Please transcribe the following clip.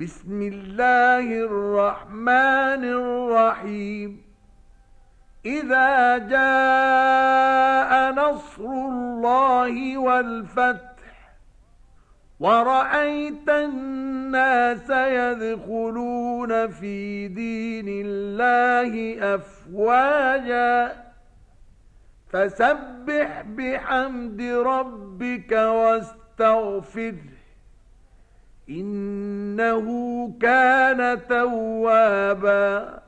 بسم الله الرحمن الرحيم إذا جاء نصر الله والفتح ورأيت الناس يدخلون في دين الله أفواجا فسبح بحمد ربك واستغفره إنه كان توابا